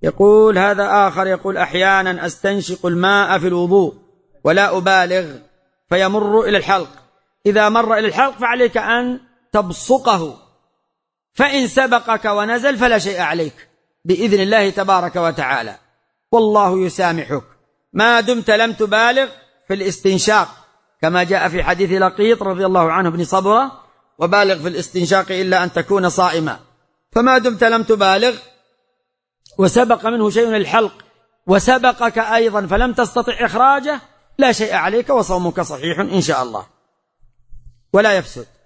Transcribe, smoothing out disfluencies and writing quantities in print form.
يقول هذا آخر يقول أحيانا أستنشق الماء في الوضوء ولا أبالغ فيمر إلى الحلق، إذا مر إلى الحلق فعليك أن تبصقه، فإن سبقك ونزل فلا شيء عليك بإذن الله تبارك وتعالى، والله يسامحك ما دمت لم تبالغ في الاستنشاق، كما جاء في حديث لقيط رضي الله عنه بن صبرة: وبالغ في الاستنشاق إلا أن تكون صائما. فما دمت لم تبالغ وسبق منه شيء الحلق وسبقك أيضا فلم تستطع إخراجه لا شيء عليك، وصومك صحيح إن شاء الله ولا يفسد.